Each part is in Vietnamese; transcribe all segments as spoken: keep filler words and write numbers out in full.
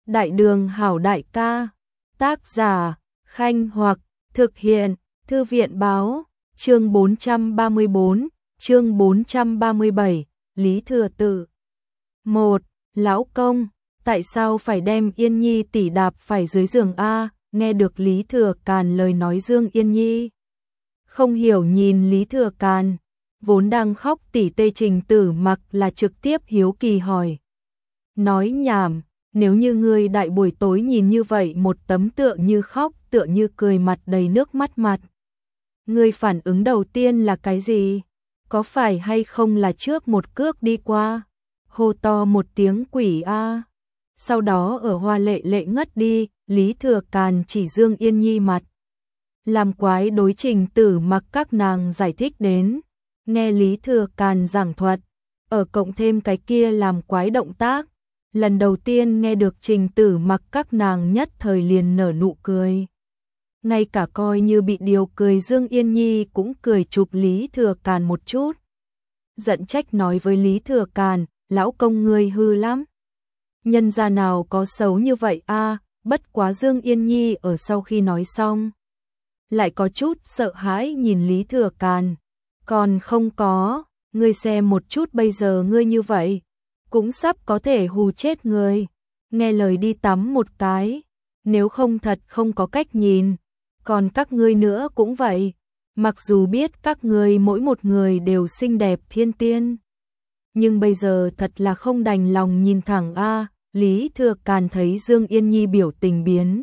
Đại đường hảo đại ca. Tác giả Khanh Hoặc. Thực hiện Thư viện báo. Chương bốn trăm ba mươi bốn, chương bốn trăm ba mươi bảy, Lý Thừa Tự. một. Lão công, tại sao phải đem Yên Nhi tỷ đạp phải dưới giường a? Nghe được Lý Thừa Càn lời nói, Dương Yên Nhi không hiểu nhìn Lý Thừa Càn, vốn đang khóc tỉ tê Trình Tử Mặc là trực tiếp hiếu kỳ hỏi. Nói nhảm, nếu như ngươi đại buổi tối nhìn như vậy một tấm tựa như khóc tựa như cười mặt đầy nước mắt mặt, ngươi phản ứng đầu tiên là cái gì? Có phải hay không là trước một cước đi qua, hô to một tiếng quỷ a, sau đó ở hoa lệ lệ ngất đi. Lý Thừa Càn chỉ Dương Yên Nhi mặt, làm quái đối Trình Tử Mặc các nàng giải thích đến. Nghe Lý Thừa Càn giảng thuật, ở cộng thêm cái kia làm quái động tác, lần đầu tiên nghe được Trình Tử Mặc các nàng nhất thời liền nở nụ cười. Ngay cả coi như bị điều cười Dương Yên Nhi cũng cười chụp Lý Thừa Càn một chút. Giận trách nói với Lý Thừa Càn, lão công ngươi hư lắm. Nhân gia nào có xấu như vậy a? Bất quá Dương Yên Nhi ở sau khi nói xong, lại có chút sợ hãi nhìn Lý Thừa Càn. Còn không có, ngươi xem một chút bây giờ ngươi như vậy, cũng sắp có thể hù chết người. Nghe lời đi tắm một cái, nếu không thật không có cách nhìn. Còn các ngươi nữa cũng vậy, mặc dù biết các ngươi mỗi một người đều xinh đẹp thiên tiên, nhưng bây giờ thật là không đành lòng nhìn thẳng a. Lý Thừa Càn thấy Dương Yên Nhi biểu tình biến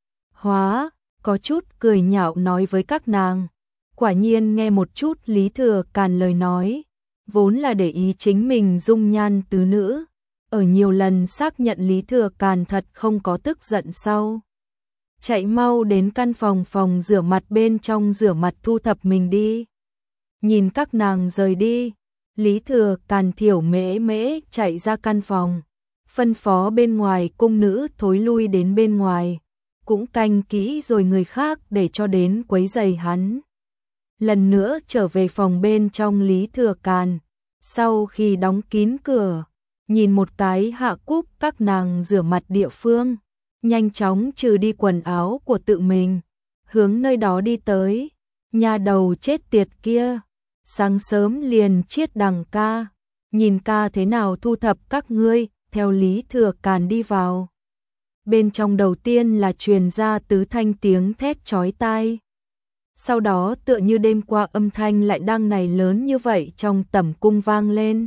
hóa, có chút cười nhạo nói với các nàng. Quả nhiên nghe một chút Lý Thừa Càn lời nói, vốn là để ý chính mình dung nhan tứ nữ, ở nhiều lần xác nhận Lý Thừa Càn thật không có tức giận sau, chạy mau đến căn phòng phòng rửa mặt bên trong rửa mặt thu thập mình đi. Nhìn các nàng rời đi, Lý Thừa Càn thiểu mễ mễ chạy ra căn phòng, phân phó bên ngoài cung nữ thối lui đến bên ngoài, cũng canh kỹ rồi người khác để cho đến quấy rầy hắn. Lần nữa trở về phòng bên trong Lý Thừa Càn, sau khi đóng kín cửa, nhìn một cái hạ cúc các nàng rửa mặt địa phương, nhanh chóng trừ đi quần áo của tự mình, hướng nơi đó đi tới. Nhà đầu chết tiệt kia, sáng sớm liền chiết đằng ca, nhìn ca thế nào thu thập các ngươi. Theo Lý Thừa Càn đi vào, bên trong đầu tiên là truyền ra tứ thanh tiếng thét chói tai. Sau đó tựa như đêm qua âm thanh lại đang này lớn như vậy trong tẩm cung vang lên.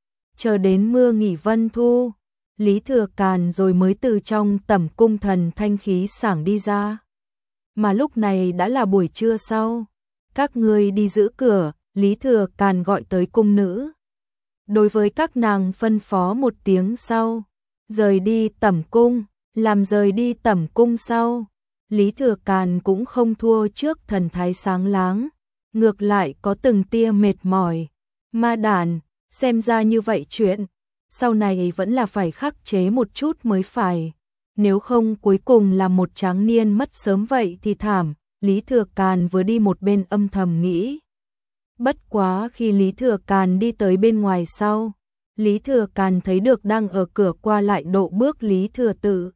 Chờ đến mưa nghỉ vân thu, Lý Thừa Càn rồi mới từ trong tẩm cung thần thanh khí sảng đi ra. Mà lúc này đã là buổi trưa sau. Các ngươi đi giữ cửa, Lý Thừa Càn gọi tới cung nữ. Đối với các nàng phân phó một tiếng sau, rời đi tẩm cung. Làm rời đi tẩm cung sau, Lý Thừa Càn cũng không thua trước thần thái sáng láng, ngược lại có từng tia mệt mỏi. Ma đàn, xem ra như vậy chuyện sau này vẫn là phải khắc chế một chút mới phải, nếu không cuối cùng là một tráng niên mất sớm vậy thì thảm. Lý Thừa Càn vừa đi một bên âm thầm nghĩ. Bất quá khi Lý Thừa Càn đi tới bên ngoài sau, Lý Thừa Càn thấy được đang ở cửa qua lại độ bước Lý Thừa Tự.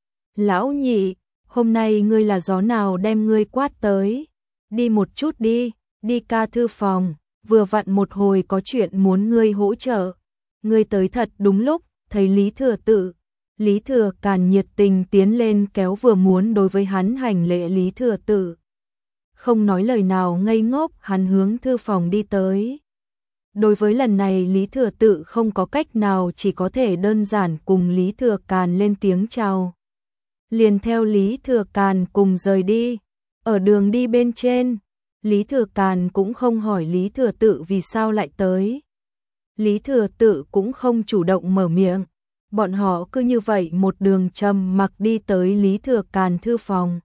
Lão nhị, hôm nay ngươi là gió nào đem ngươi quát tới? Đi một chút đi, đi ca thư phòng, vừa vặn một hồi có chuyện muốn ngươi hỗ trợ. Ngươi tới thật đúng lúc. Thấy Lý Thừa Tự, Lý Thừa Càn nhiệt tình tiến lên kéo vừa muốn đối với hắn hành lễ. Lý Thừa Tự không nói lời nào ngây ngốc, hắn hướng thư phòng đi tới. Đối với lần này Lý Thừa Tự không có cách nào, chỉ có thể đơn giản cùng Lý Thừa Càn lên tiếng chào, liền theo Lý Thừa Càn cùng rời đi. Ở đường đi bên trên, Lý Thừa Càn cũng không hỏi Lý Thừa Tự vì sao lại tới. Lý Thừa Tự cũng không chủ động mở miệng, bọn họ cứ như vậy một đường trầm mặc đi tới Lý Thừa Càn thư phòng.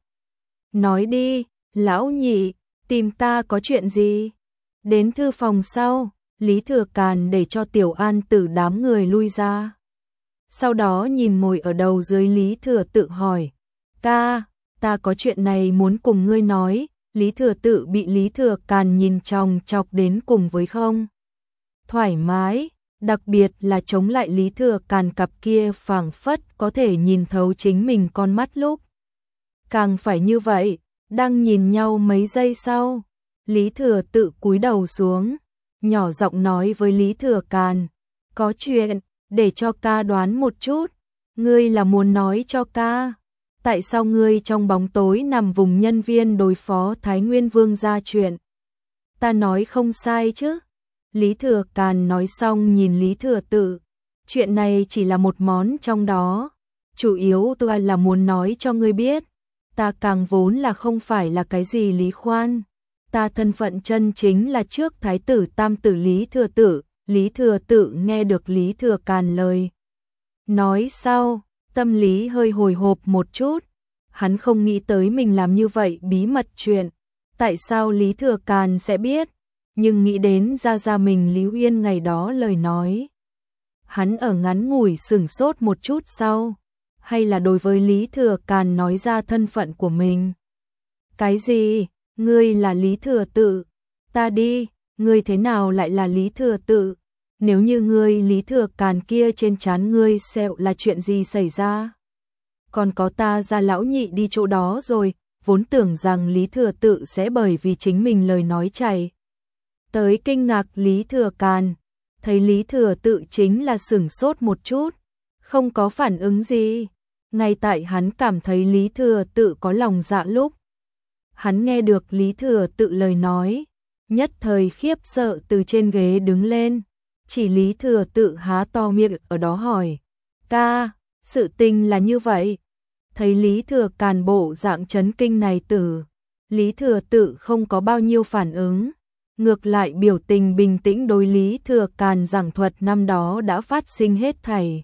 Nói đi, lão nhị, tìm ta có chuyện gì? Đến thư phòng sau, Lý Thừa Càn để cho Tiểu An Tử đám người lui ra. Sau đó nhìn ngồi ở đầu dưới Lý Thừa Tự hỏi, ta, ta có chuyện này muốn cùng ngươi nói. Lý Thừa Tự bị Lý Thừa Càn nhìn chòng chọc đến cùng với không thoải mái, đặc biệt là chống lại Lý Thừa Càn cặp kia phảng phất có thể nhìn thấu chính mình con mắt lúc. Càng phải như vậy, đang nhìn nhau mấy giây sau, Lý Thừa Tự cúi đầu xuống, nhỏ giọng nói với Lý Thừa Càn, có chuyện, để cho ca đoán một chút, ngươi là muốn nói cho ca, tại sao ngươi trong bóng tối nằm vùng nhân viên đối phó Thái Nguyên Vương ra chuyện. Ta nói không sai chứ? Lý Thừa Càn nói xong nhìn Lý Thừa Tự, chuyện này chỉ là một món trong đó, chủ yếu tôi là muốn nói cho ngươi biết, ta càng vốn là không phải là cái gì Lý Khoan, ta thân phận chân chính là trước Thái tử Tam tử Lý Thừa Tự. Lý Thừa Tự nghe được Lý Thừa Càn lời nói sau, tâm lý hơi hồi hộp một chút, hắn không nghĩ tới mình làm như vậy bí mật chuyện, tại sao Lý Thừa Càn sẽ biết, nhưng nghĩ đến ra ra mình Lý Uyên ngày đó lời nói. Hắn ở ngắn ngủi sửng sốt một chút sau, hay là đối với Lý Thừa Càn nói ra thân phận của mình. Cái gì? Ngươi là Lý Thừa Tự? Ta đi, ngươi thế nào lại là Lý Thừa Tự? Nếu như ngươi Lý Thừa Càn kia trên trán ngươi sẹo là chuyện gì xảy ra? Còn có ta ra lão nhị đi chỗ đó rồi, vốn tưởng rằng Lý Thừa Tự sẽ bởi vì chính mình lời nói chạy tới kinh ngạc Lý Thừa Càn, thấy Lý Thừa Tự chính là sửng sốt một chút, không có phản ứng gì, ngay tại hắn cảm thấy Lý Thừa Tự có lòng dạ lúc. Hắn nghe được Lý Thừa Tự lời nói, nhất thời khiếp sợ từ trên ghế đứng lên, chỉ Lý Thừa Tự há to miệng ở đó hỏi, ca, sự tình là như vậy. Thấy Lý Thừa Càn bộ dạng chấn kinh này tử, Lý Thừa Tự không có bao nhiêu phản ứng, ngược lại biểu tình bình tĩnh đối Lý Thừa Càn giảng thuật năm đó đã phát sinh hết thảy.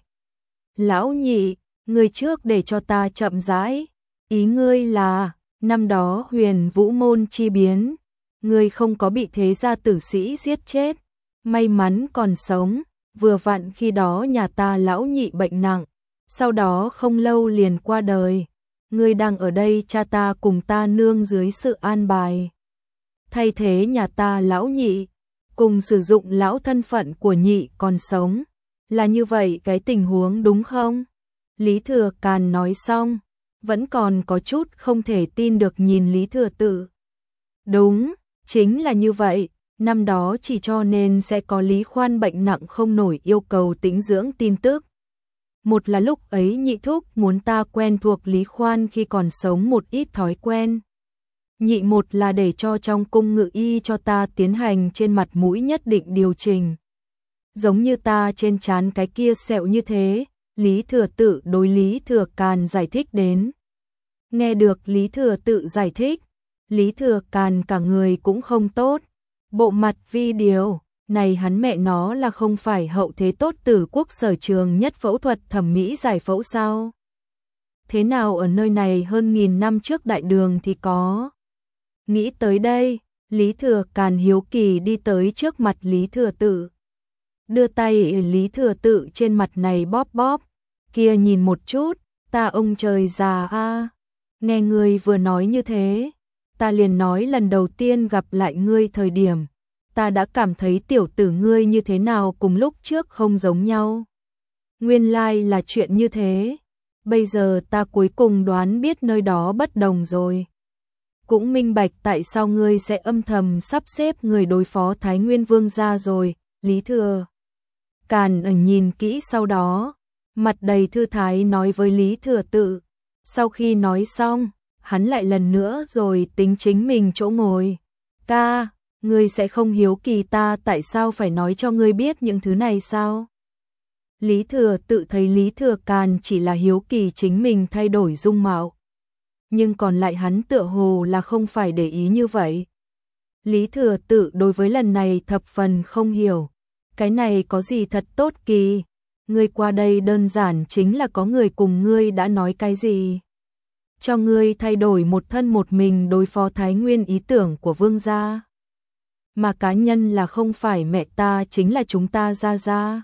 Lão nhị, ngươi trước để cho ta chậm rãi, ý ngươi là, năm đó Huyền Vũ môn chi biến, ngươi không có bị thế gia tử sĩ giết chết, may mắn còn sống, vừa vặn khi đó nhà ta lão nhị bệnh nặng, sau đó không lâu liền qua đời, ngươi đang ở đây cha ta cùng ta nương dưới sự an bài. Thay thế nhà ta lão nhị, cùng sử dụng lão thân phận của nhị còn sống, là như vậy cái tình huống đúng không? Lý Thừa Càn nói xong, vẫn còn có chút không thể tin được nhìn Lý Thừa Tự. Đúng, chính là như vậy, năm đó chỉ cho nên sẽ có Lý Khoan bệnh nặng không nổi yêu cầu tĩnh dưỡng tin tức. Một là lúc ấy nhị thúc muốn ta quen thuộc Lý Khoan khi còn sống một ít thói quen. Nhị một là để cho trong cung ngự y cho ta tiến hành trên mặt mũi nhất định điều chỉnh. Giống như ta trên trán cái kia sẹo như thế, Lý Thừa Tự đối Lý Thừa Càn giải thích đến. Nghe được Lý Thừa Tự giải thích, Lý Thừa Càn cả người cũng không tốt. Bộ mặt vi điều, này hắn mẹ nó là không phải hậu thế tốt tử quốc sở trường nhất phẫu thuật thẩm mỹ giải phẫu sao? Thế nào ở nơi này hơn nghìn năm trước đại đường thì có? Nghĩ tới đây, Lý Thừa Càn hiếu kỳ đi tới trước mặt Lý Thừa Tự. Đưa tay Lý Thừa Tự trên mặt này bóp bóp, kia nhìn một chút, ta ông trời già a, nghe ngươi vừa nói như thế, ta liền nói lần đầu tiên gặp lại ngươi thời điểm, ta đã cảm thấy tiểu tử ngươi như thế nào cùng lúc trước không giống nhau. Nguyên lai là chuyện như thế, bây giờ ta cuối cùng đoán biết nơi đó bất đồng rồi. Cũng minh bạch tại sao ngươi sẽ âm thầm sắp xếp người đối phó Thái Nguyên Vương ra rồi, Lý Thừa Càn ở nhìn kỹ sau đó, mặt đầy thư thái nói với Lý Thừa Tự. Sau khi nói xong, hắn lại lần nữa rồi tính chính mình chỗ ngồi. Ca, ngươi sẽ không hiếu kỳ ta tại sao phải nói cho ngươi biết những thứ này sao? Lý Thừa Tự thấy Lý Thừa Càn chỉ là hiếu kỳ chính mình thay đổi dung mạo. Nhưng còn lại hắn tựa hồ là không phải để ý như vậy. Lý Thừa Tự đối với lần này thập phần không hiểu. Cái này có gì thật tốt kỳ? Ngươi qua đây đơn giản chính là có người cùng ngươi đã nói cái gì? Cho ngươi thay đổi một thân một mình đối phó Thái Nguyên ý tưởng của vương gia. Mà cá nhân là không phải mẹ ta chính là chúng ta ra ra.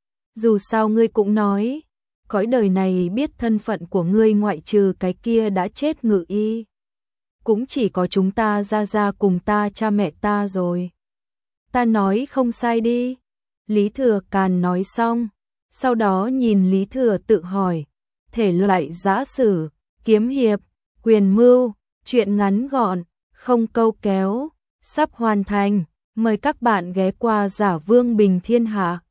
Dù sao ngươi cũng nói, cõi đời này biết thân phận của ngươi ngoại trừ cái kia đã chết ngự y. Cũng chỉ có chúng ta ra ra cùng ta cha mẹ ta rồi. Ta nói không sai đi. Lý Thừa Càn nói xong, sau đó nhìn Lý Thừa tự hỏi, thể loại giã sử, kiếm hiệp, quyền mưu, truyện ngắn gọn, không câu kéo, sắp hoàn thành, mời các bạn ghé qua Giả Vương Bình Thiên Hạ.